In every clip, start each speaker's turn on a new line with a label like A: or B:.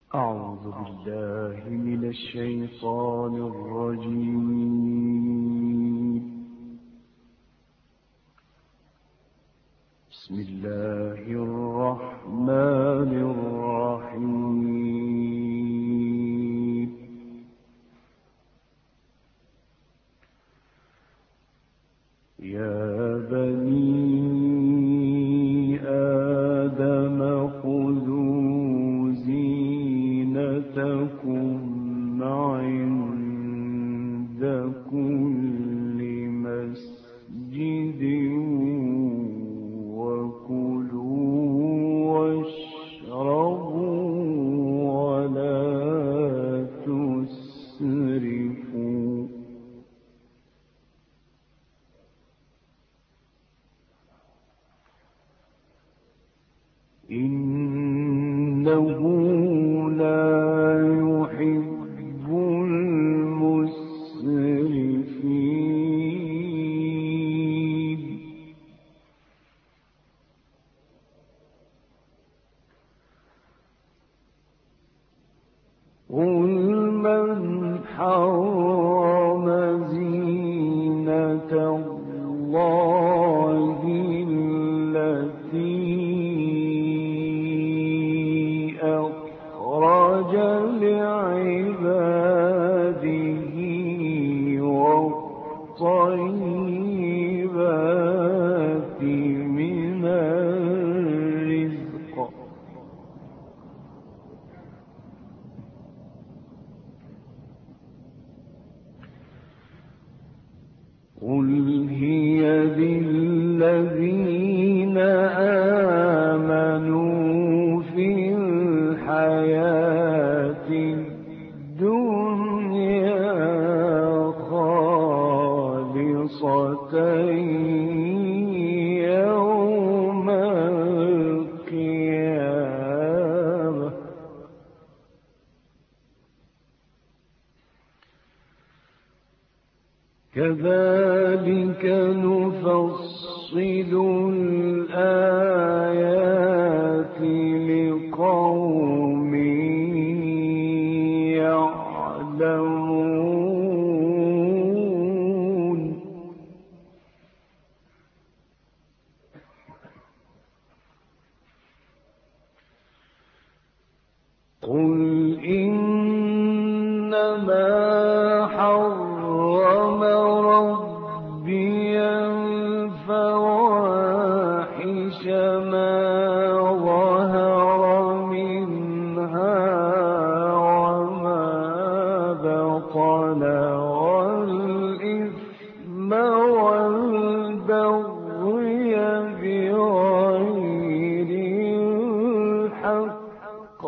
A: أعوذ بالله من الشيطان الرجيم. بسم الله الرحمن الرحيم. يا بني آدم خذوا زينتكم عند كل مسجد وكلوا واشربوا ولا تسرفوا إنه لا يحب المسرفين. قل من حرم زينة الله التي أخرج لعباده والطيبات من الرزق قل هي للذين آمنوا في الحياة الدنيا خالصة يوم القيامة. كذلك نفصل الآيات لقوم يعلمون. قل إنما حرم ربي الفواحش ما ظهر منها وما بطن والإثم والبغي بغير الحق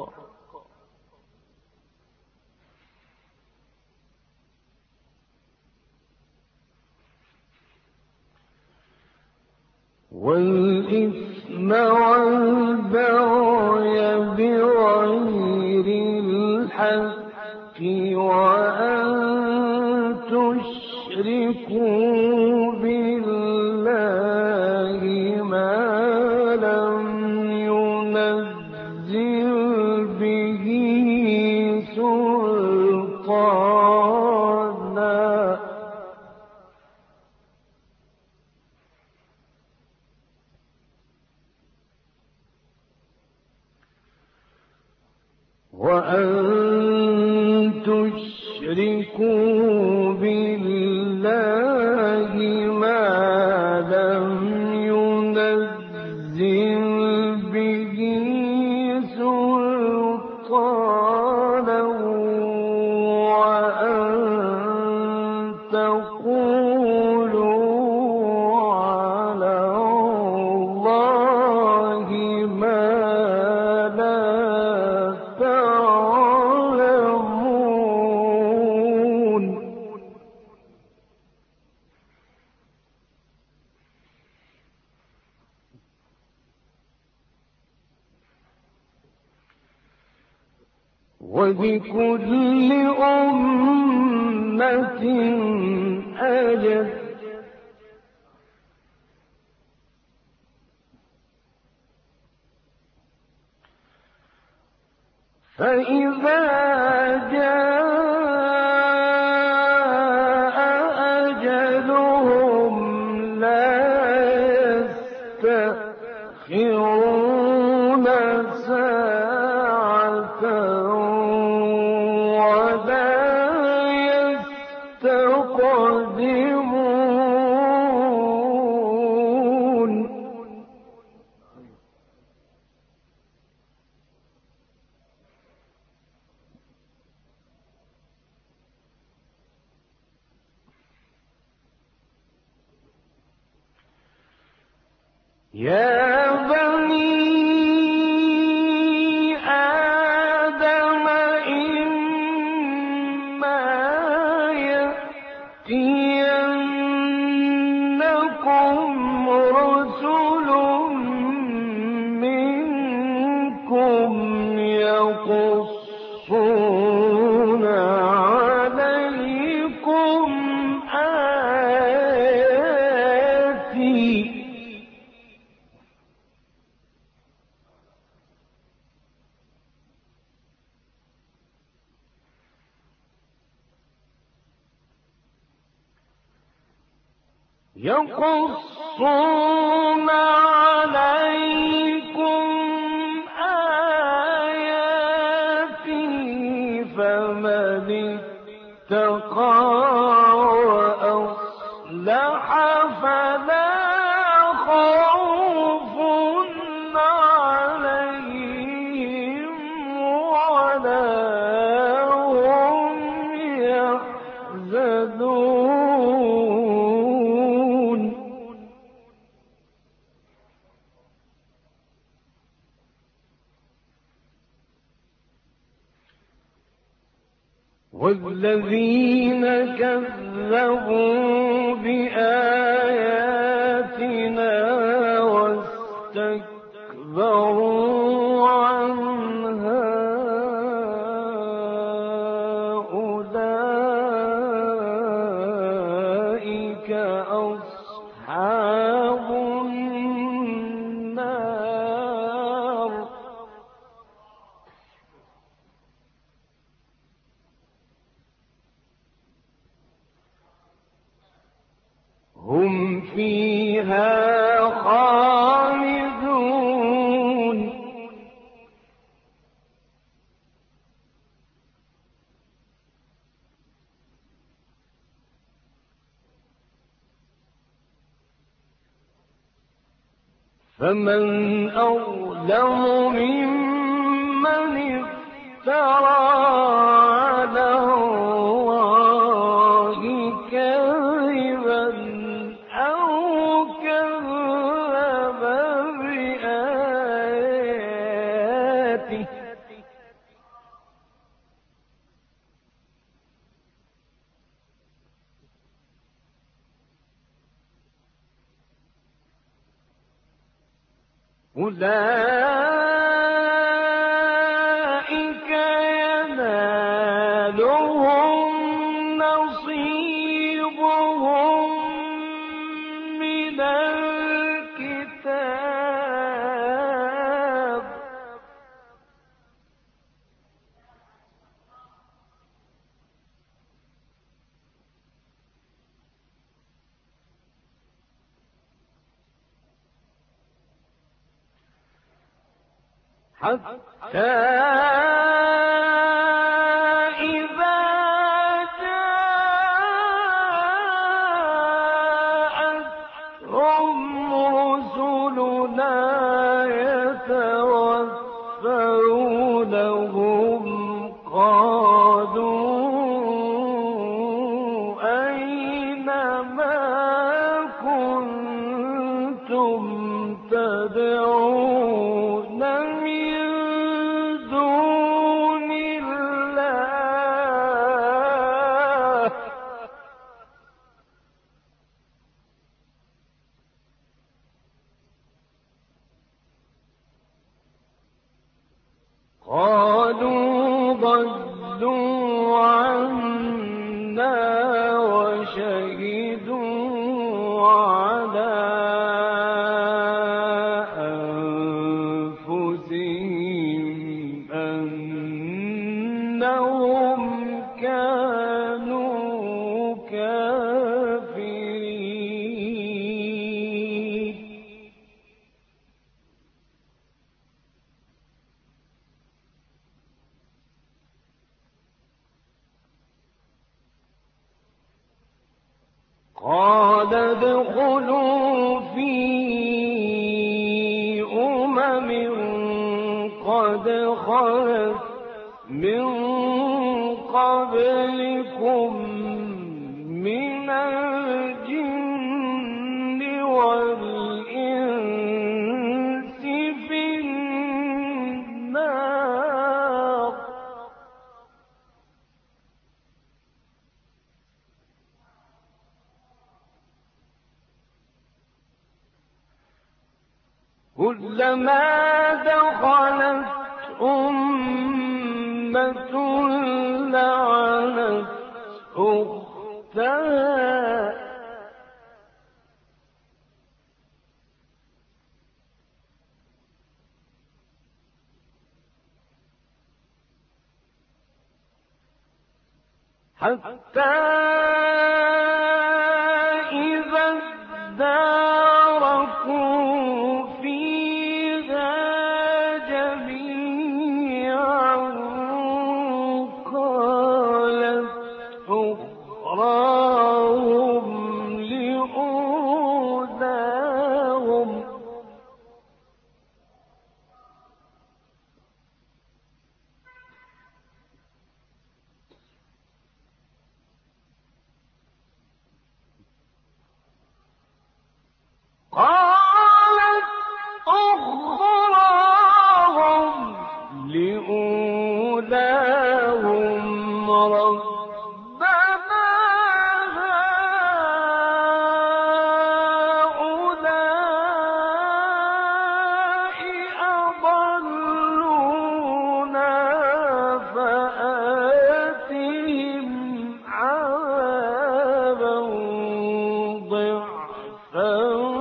A: بغير الحق وأن تشركوا بالله ما لم ينزل به سلطانا وأن تشركوا بالله ما لم ينزل به سلطانا وأن تقولوا على الله ما لا تعلمون. ولكل أمة أجل فإذا جاء أجلهم لا يستأخرون ساعة ولا يستقدمون. يا بني آدم إما يأتينكم رسل منكم يقصون عليكم آياتي يقصون عليكم آياتي فمن اتقى وأصلح فلا خوف عليهم ولا هم يحزنون. والذين كذبوا بآياتنا واستكبروا عنها أولئك أصحاب النار هم فيها خالدون. فمن أظلم ممن افترى على الله كذبا أو كذب بآياته أولئك ينالهم نصيبهم من الكتاب حتى إذا جاءتهم رسلنا يتوفونهم قالوا أين ما كنتم تدعون من دون الله قالوا ضلوا عنا وشهدوا على أنفسهم أنهم كانوا كافرين. قال ادخلوا في قد خلت من قبلكم من الجن والإنس في النار. كلما دخلت أمة لعنت أختها حتى إذا اداركوا فيها جميعا قالت أخراهم لأولاهم ربنا هؤلاء أضلونا فآتهم عذابا ضعفا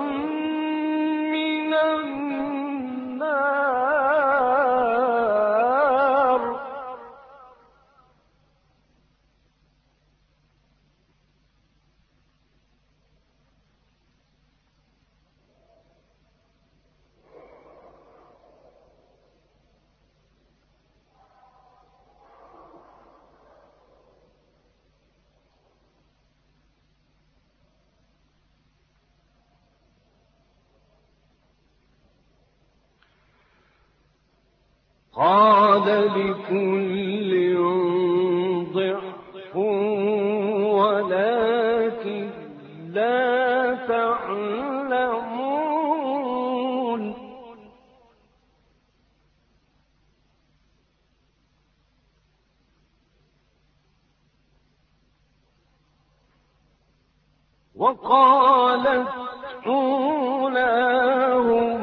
A: من النار. قال لكل ضعف ولكن لا تعلمون. وقالت أولاهم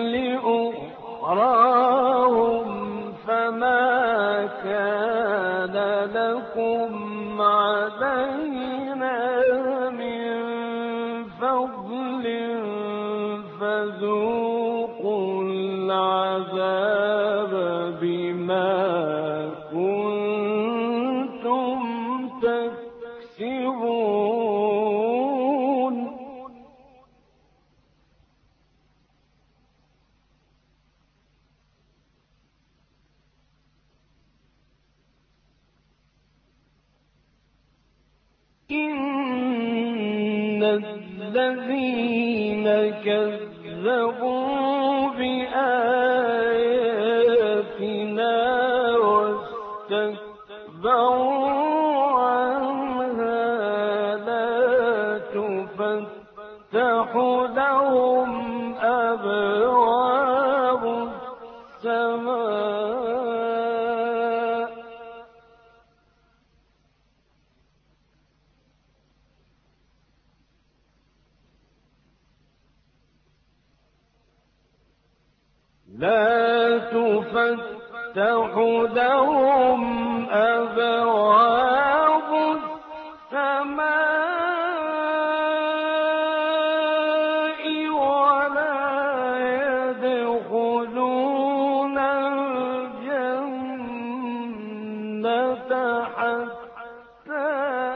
A: لأخراهم فما كان لكم علينا من فضل فذوقوا العذاب بما كنتم تكسبون. إن الذين كذبوا بآياتنا واستكبروا عنها لا تفتح لهم أبواب السماء لا تفتح لهم أبواب السماء ولا يدخلون الجنة حتى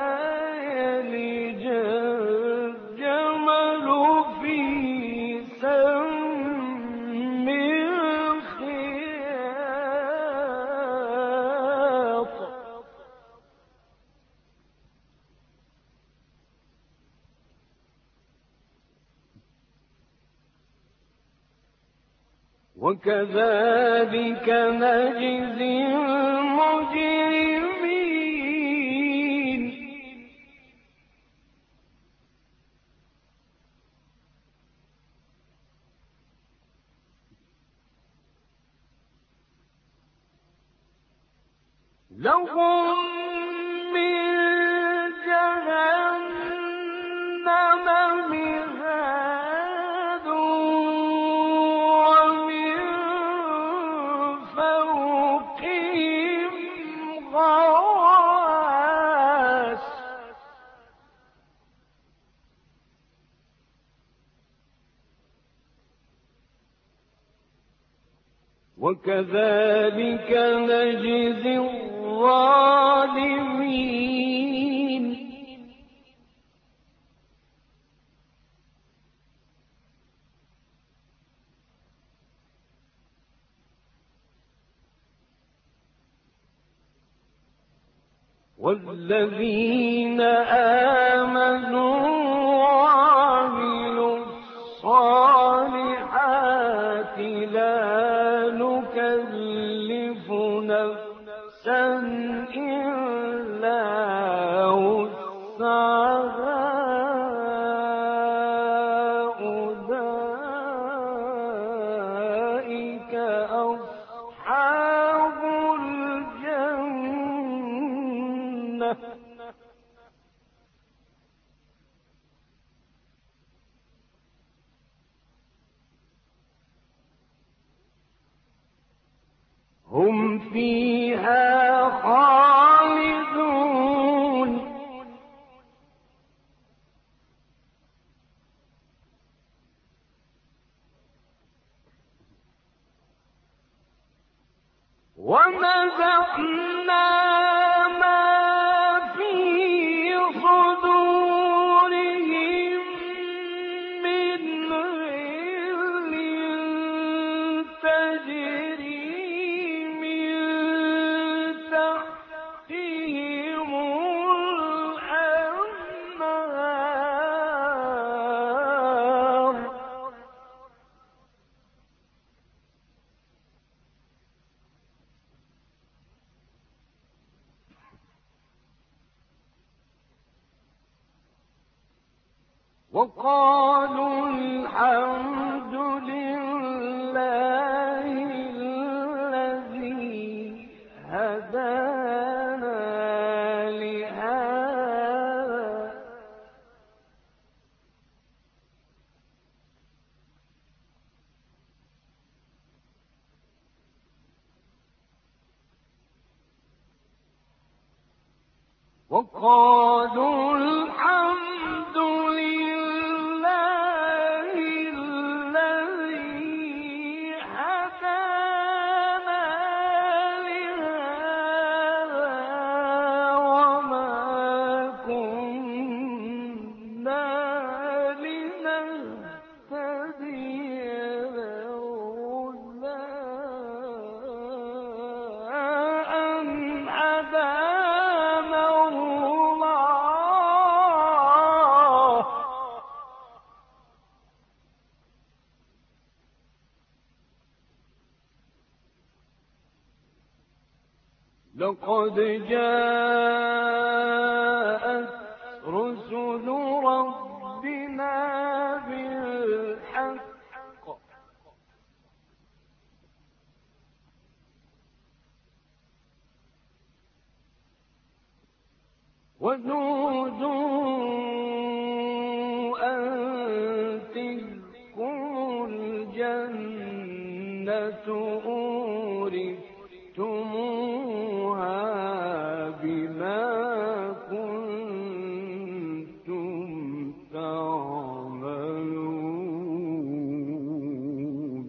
A: يلج الجمل في سم الخياط وكذلك نجزي المجرمين لهم من جهنم مهاد ومن فوقهم غواش وكذلك نجزي الظالمين والذين آمنوا وعملوا الصالحات لا نكلف نفسا إلا وسعها أولئك أصحاب الجنة هم فيها خالدون ونزعنا ما في صدورهم من غل تجري من تحتهم الأنهار وقالوا الحمد لله الذي هدانا لهذا وقالوا الحمد لله الذي هدانا لهذا وما كنا لنهتدي لولا أن هدانا الله لقد جاءت رسل ربنا بالحق ونودوا أن تلكم الجنة أورثتموها بما كنتم تعملون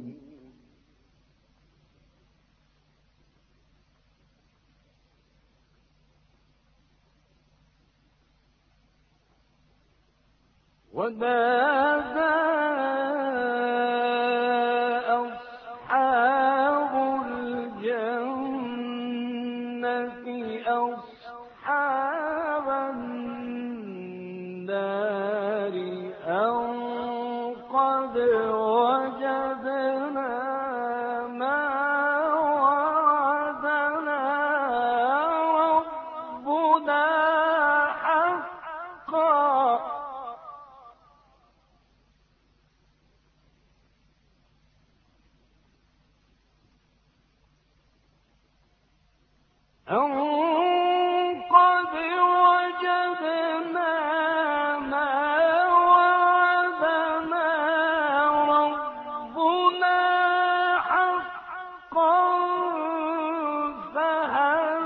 A: ونادى أصحاب الجنة أصحاب النار أن قد وجدنا ما وعدنا ربنا حقا أن قد وجدنا ما وعدنا ربنا حقا فهل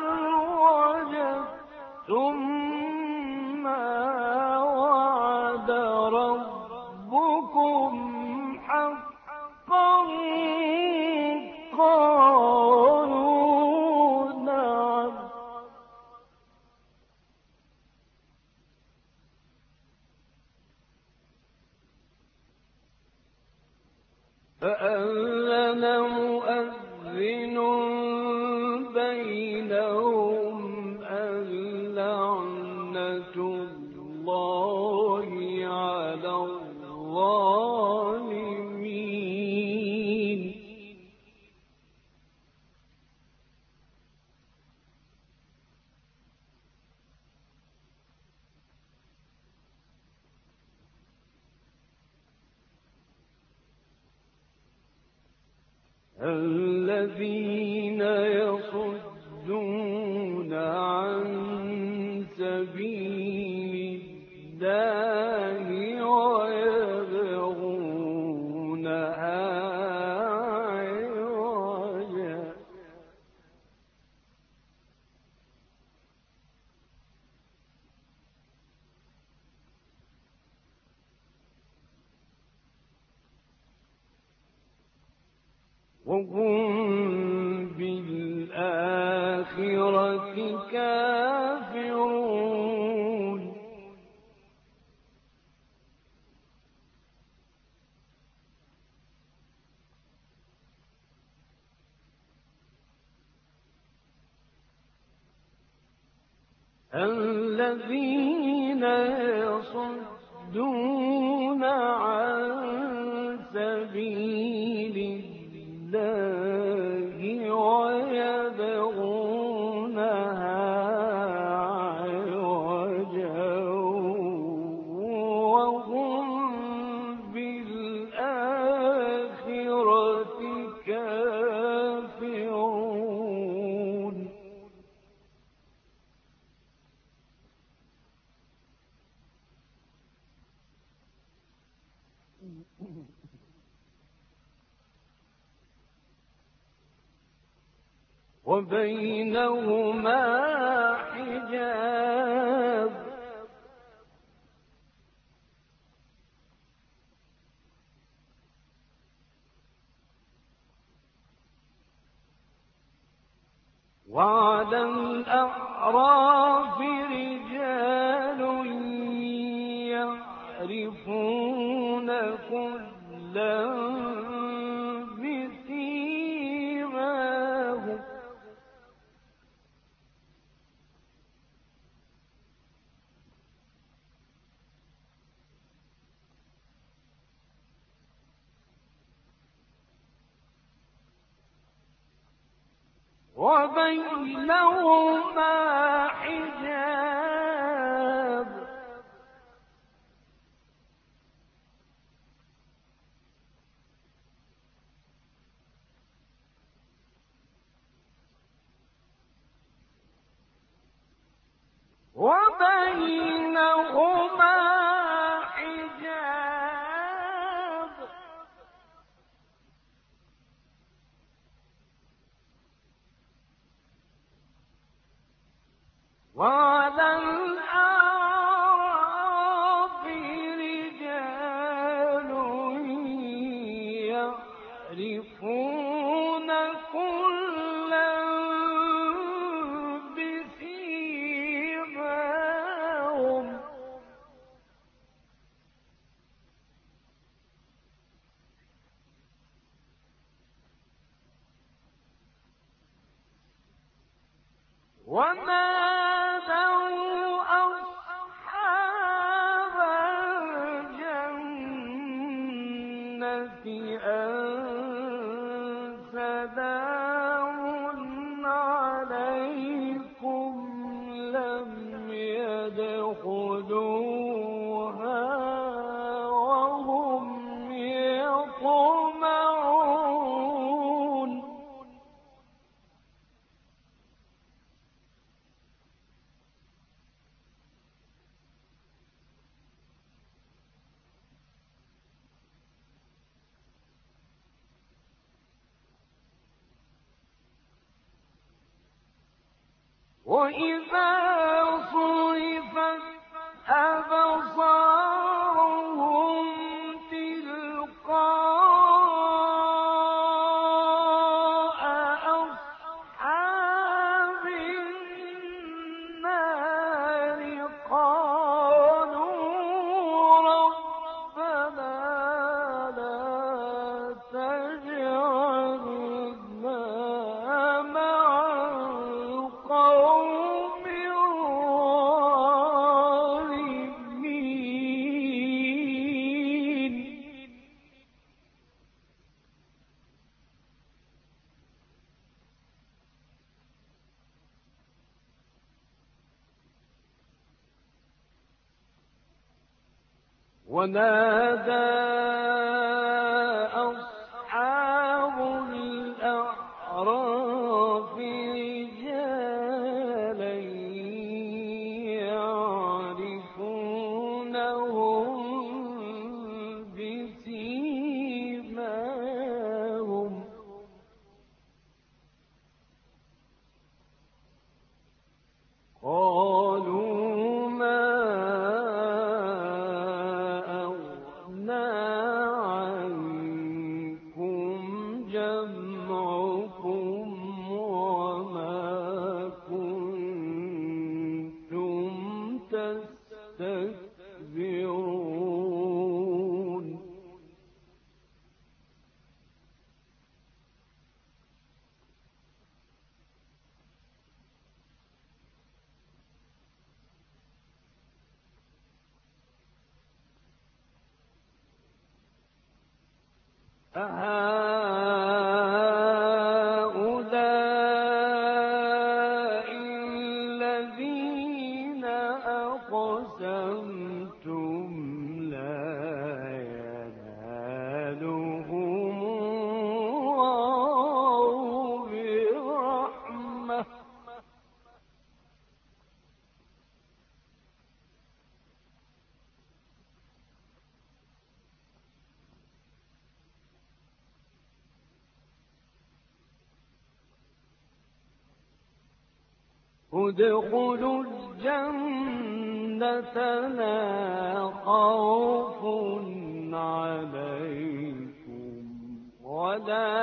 A: وجدتم ما وعد ربكم حقا قالوا نعم فأذن مؤذن بينهم اللعنة الله على الظالمين الذين يصدون عن سبيل الله ويبغونها عوجا وهم بالآخرة كافرون الذين يصدون عن سبيل الله ويبغونها عوجا وهم بالآخرة كافرون وبينهما حجاب وعلى الأعراف رجال يعرفون كلا بسيماهم وبينهما حجاب وبينهما حجاب وعلى الأعراف رجال يعرفون كلا بسيماهم ونادوا أصحاب الجنة أن سلام عليكم لم يدخلوها وهم يطمعون وإذا صرفت أبصارهم تلقاء أصحاب النار قالوا ربنا لا تجعلنا مع القوم الظالمين ونادى أصحاب الأعراف رجالا يعرفونهم بسيماهم قالوا ما أغنى عنكم جمعكم وما كنتم تستكبرون أهؤلاء الذين أقسمتم لا ينالهم الله برحمة ادخلوا الجنة لا خوف عليكم ولا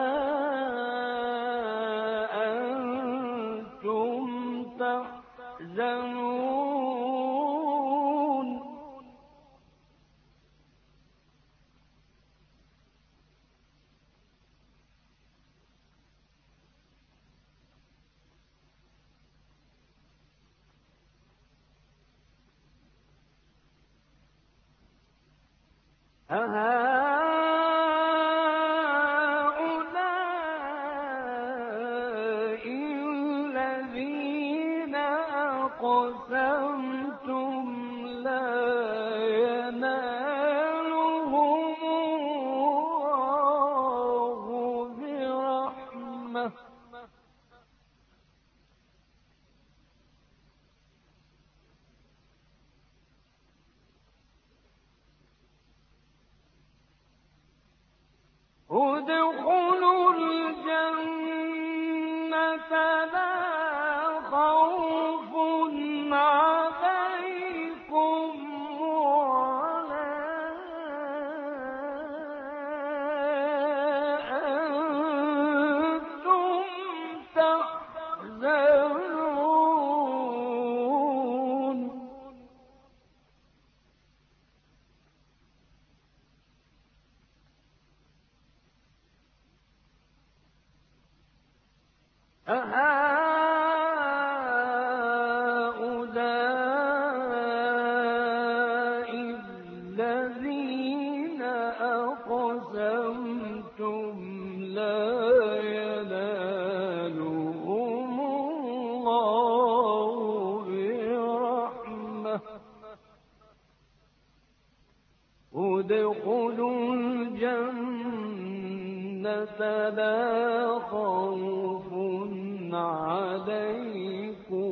A: أنتم تحزنون أهؤلاء الذين أقسمتم لا ينالهم الله برحمة ادخلوا الجنة لا خوف عليكم ولا أنتم تحزنون أهؤلاء ادخلوا الجنة لا خوف عليكم